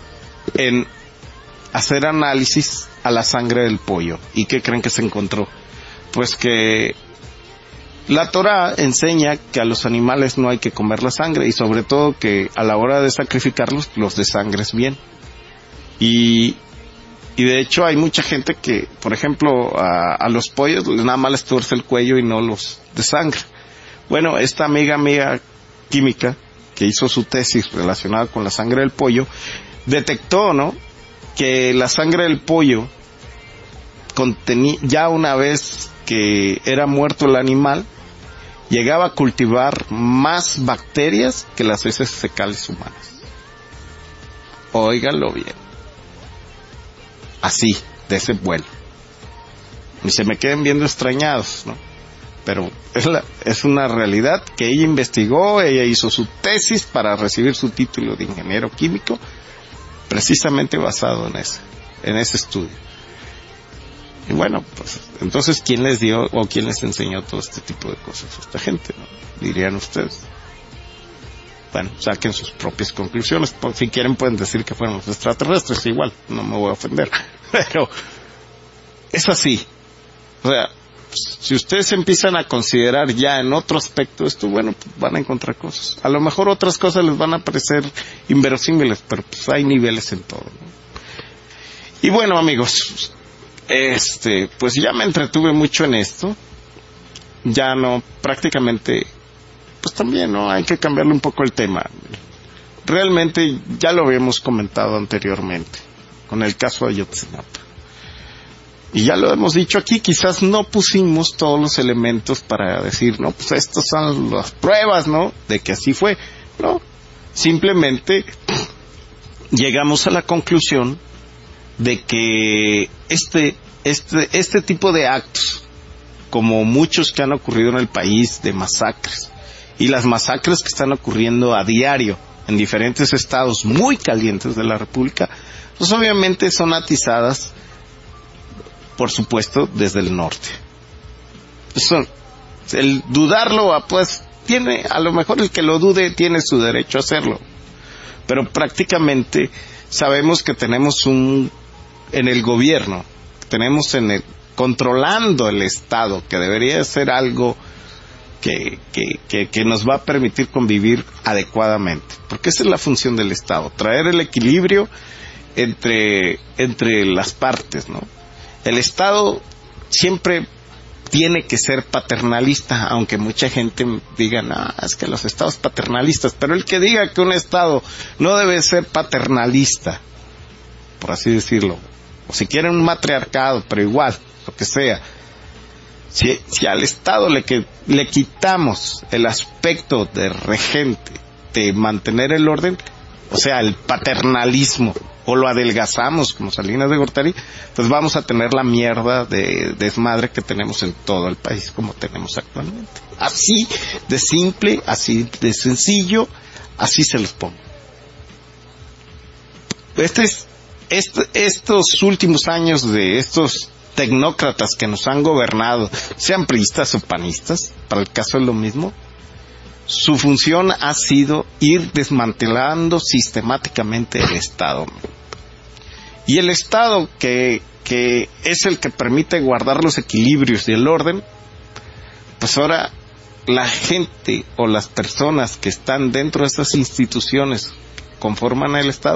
hacer análisis a la sangre del pollo. ¿Y qué creen que se encontró? Pues que la Torá enseña que a los animales no hay que comer la sangre y sobre todo que a la hora de sacrificarlos los desangres bien. Y de hecho hay mucha gente que, por ejemplo, a los pollos nada más les tuerce el cuello y no los desangra. Bueno, esta amiga química que hizo su tesis relacionada con la sangre del pollo detectó, ¿no?, que la sangre del pollo contenía, ya una vez que era muerto el animal, llegaba a cultivar más bacterias que las heces fecales humanas. Óiganlo bien. Así, de ese vuelo. Y se me queden viendo extrañados, ¿no? Pero es una realidad que ella investigó, ella hizo su tesis para recibir su título de ingeniero químico, precisamente basado en ese estudio. Y bueno, pues, entonces, ¿quién les dio o quién les enseñó todo este tipo de cosas a esta gente, ¿no? Dirían ustedes. Bueno, saquen sus propias conclusiones. Si quieren pueden decir que fueron los extraterrestres, igual, no me voy a ofender. Pero es así. O sea, si ustedes empiezan a considerar ya en otro aspecto esto, bueno, pues van a encontrar cosas. A lo mejor otras cosas les van a parecer inverosímiles, pero pues hay niveles en todo, ¿no? Y bueno, amigos, pues ya me entretuve mucho en esto. Ya no, prácticamente, pues también, ¿no? Hay que cambiarle un poco el tema. Realmente ya lo habíamos comentado anteriormente, con el caso de Ayotzinapa. Y ya lo hemos dicho aquí, quizás no pusimos todos los elementos para decir, no, pues estas son las pruebas, ¿no?, de que así fue. No, simplemente llegamos a la conclusión de que este tipo de actos, como muchos que han ocurrido en el país, de masacres, y las masacres que están ocurriendo a diario en diferentes estados muy calientes de la República, pues obviamente son atizadas, por supuesto, desde el norte. El dudarlo, pues, a lo mejor el que lo dude tiene su derecho a hacerlo, pero prácticamente sabemos que tenemos en el gobierno, tenemos controlando el Estado, que debería ser algo que nos va a permitir convivir adecuadamente, porque esa es la función del Estado, traer el equilibrio entre las partes, ¿no? El Estado siempre tiene que ser paternalista, aunque mucha gente diga, no, es que los estados paternalistas, pero el que diga que un estado no debe ser paternalista, por así decirlo, o si quieren un matriarcado, pero igual, lo que sea, si al estado le quitamos el aspecto de regente, de mantener el orden, o sea, el paternalismo, o lo adelgazamos como Salinas de Gortari, pues vamos a tener la mierda de desmadre que tenemos en todo el país como tenemos actualmente. Así de simple, así de sencillo, así se los pongo. Estos últimos años de estos tecnócratas que nos han gobernado, sean priistas o panistas, para el caso es lo mismo, su función ha sido ir desmantelando sistemáticamente el Estado. Y el Estado, que es el que permite guardar los equilibrios y el orden, pues ahora la gente o las personas que están dentro de estas instituciones que conforman el Estado,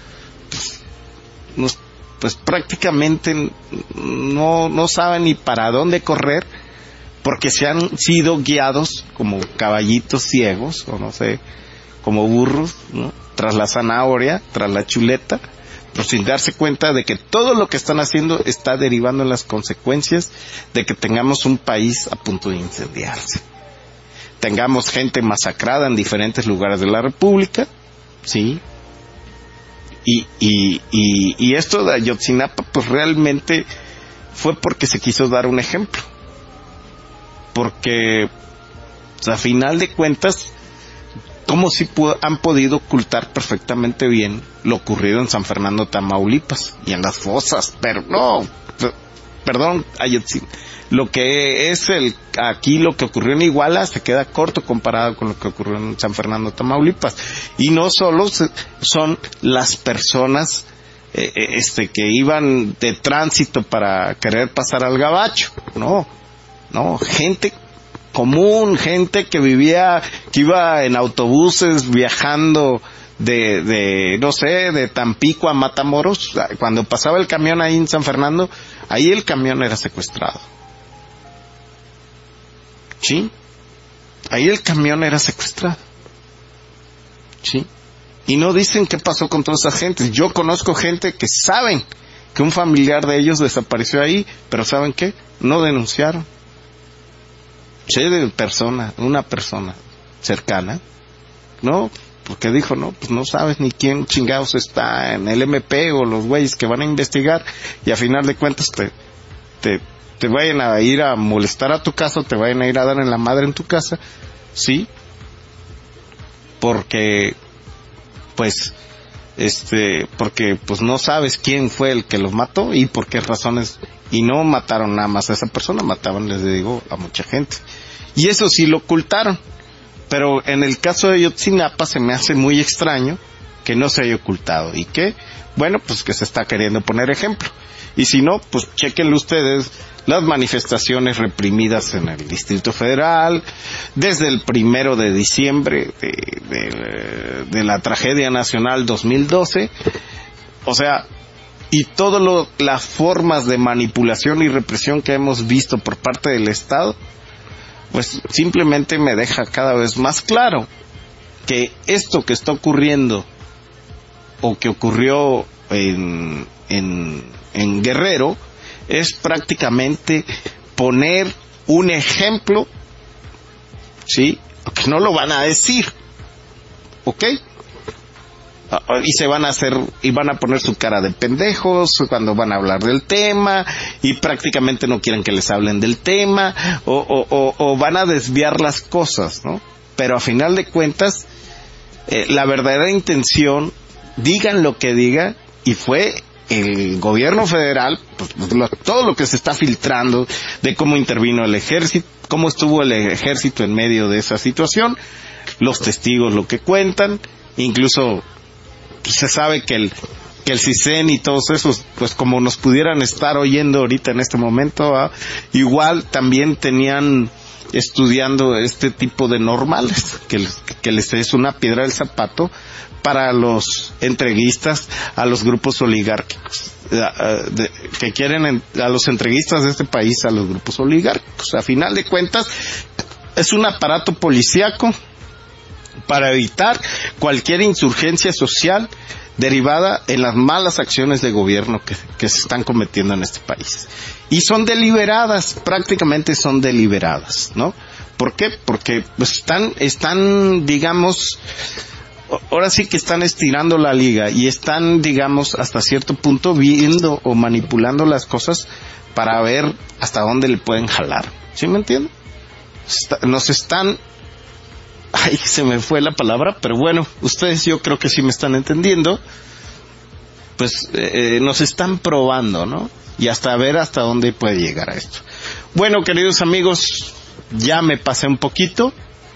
pues prácticamente no saben ni para dónde correr, porque se han sido guiados como caballitos ciegos, o no sé, como burros, ¿no?, tras la zanahoria, tras la chuleta, pero sin darse cuenta de que todo lo que están haciendo está derivando en las consecuencias de que tengamos un país a punto de incendiarse. Tengamos gente masacrada en diferentes lugares de la República, ¿sí? Y esto de Ayotzinapa, pues realmente fue porque se quiso dar un ejemplo. Porque, a final de cuentas, como si han podido ocultar perfectamente bien lo ocurrido en San Fernando, Tamaulipas, y en las fosas, pero no, perdón, lo que es aquí lo que ocurrió en Iguala se queda corto comparado con lo que ocurrió en San Fernando, Tamaulipas. Y no solo son las personas que iban de tránsito para querer pasar al gabacho, no, gente común, gente que iba en autobuses viajando de Tampico a Matamoros. Cuando pasaba el camión ahí en San Fernando, ahí el camión era secuestrado. ¿Sí? Ahí el camión era secuestrado. ¿Sí? Y no dicen qué pasó con toda esa gente. Yo conozco gente que saben que un familiar de ellos desapareció ahí, pero ¿saben qué? No denunciaron. Una persona cercana, ¿no? Porque dijo, no, pues no sabes ni quién chingados está en el MP o los güeyes que van a investigar, y a final de cuentas te vayan a ir a molestar a tu casa, te vayan a ir a dar en la madre en tu casa, ¿sí? Porque pues no sabes quién fue el que los mató y por qué razones, y no mataron nada más a esa persona, mataban, les digo, a mucha gente. Y eso sí lo ocultaron. Pero en el caso de Ayotzinapa se me hace muy extraño que no se haya ocultado. ¿Y qué? Bueno, pues que se está queriendo poner ejemplo. Y si no, pues chéquenlo ustedes las manifestaciones reprimidas en el Distrito Federal, desde el 1 de diciembre de la tragedia nacional 2012, o sea, y todas las formas de manipulación y represión que hemos visto por parte del Estado, pues simplemente me deja cada vez más claro que esto que está ocurriendo, o que ocurrió en Guerrero, es prácticamente poner un ejemplo, ¿sí? Que no lo van a decir, ¿ok? Y se van a poner su cara de pendejos cuando van a hablar del tema, y prácticamente no quieren que les hablen del tema, o van a desviar las cosas, ¿no? Pero a final de cuentas, la verdadera intención, digan lo que digan, y fue el gobierno federal, pues, todo lo que se está filtrando de cómo intervino el ejército, cómo estuvo el ejército en medio de esa situación, los testigos lo que cuentan, incluso se sabe que el CISEN y todos esos, pues como nos pudieran estar oyendo ahorita en este momento, igual también tenían estudiando este tipo de normales, que les es una piedra del zapato para los entreguistas a los grupos oligárquicos, que quieren a los entreguistas de este país a los grupos oligárquicos. A final de cuentas, es un aparato policíaco para evitar cualquier insurgencia social derivada en las malas acciones de gobierno que se están cometiendo en este país. Y son deliberadas, prácticamente son deliberadas, ¿no? ¿Por qué? Porque pues están, digamos, ahora sí que están estirando la liga y están, digamos, hasta cierto punto viendo o manipulando las cosas para ver hasta dónde le pueden jalar. ¿Sí me entienden? Nos están... Ay, se me fue la palabra, pero bueno, ustedes yo creo que sí me están entendiendo. Pues nos están probando, ¿no? Y hasta ver hasta dónde puede llegar a esto. Bueno, queridos amigos, ya me pasé un poquito.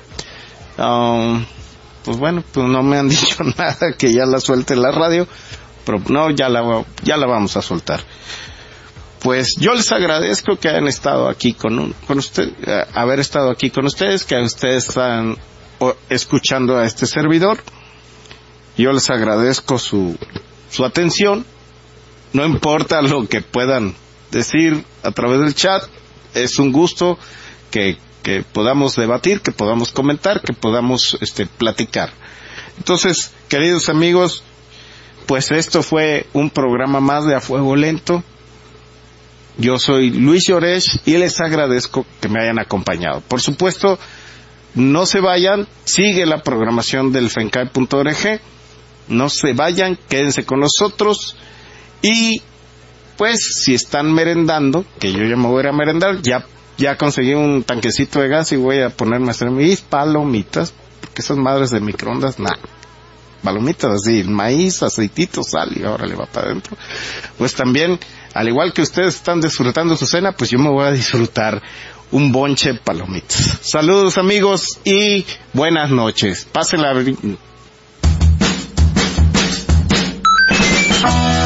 Pues bueno, pues no me han dicho nada que ya la suelte en la radio, pero no, ya la vamos a soltar. Pues yo les agradezco que hayan estado aquí con usted, haber estado aquí con ustedes, que ustedes están escuchando a este servidor. Yo les agradezco su atención. No importa lo que puedan decir a través del chat, es un gusto que podamos debatir, que podamos comentar, que podamos platicar. Entonces, queridos amigos, pues esto fue un programa más de A Fuego Lento. Yo soy Luis Llorech y les agradezco que me hayan acompañado. Por supuesto, no se vayan, sigue la programación del FENCAE.org, no se vayan, quédense con nosotros. Y pues si están merendando, que yo ya me voy a ir a merendar, ya conseguí un tanquecito de gas y voy a ponerme a hacer mis palomitas, porque esas madres de microondas, palomitas así, maíz, aceitito, sal y ahora le va para adentro. Pues también, al igual que ustedes están disfrutando su cena, pues yo me voy a disfrutar un bonche de palomitas. Saludos amigos y buenas noches. Pásenla.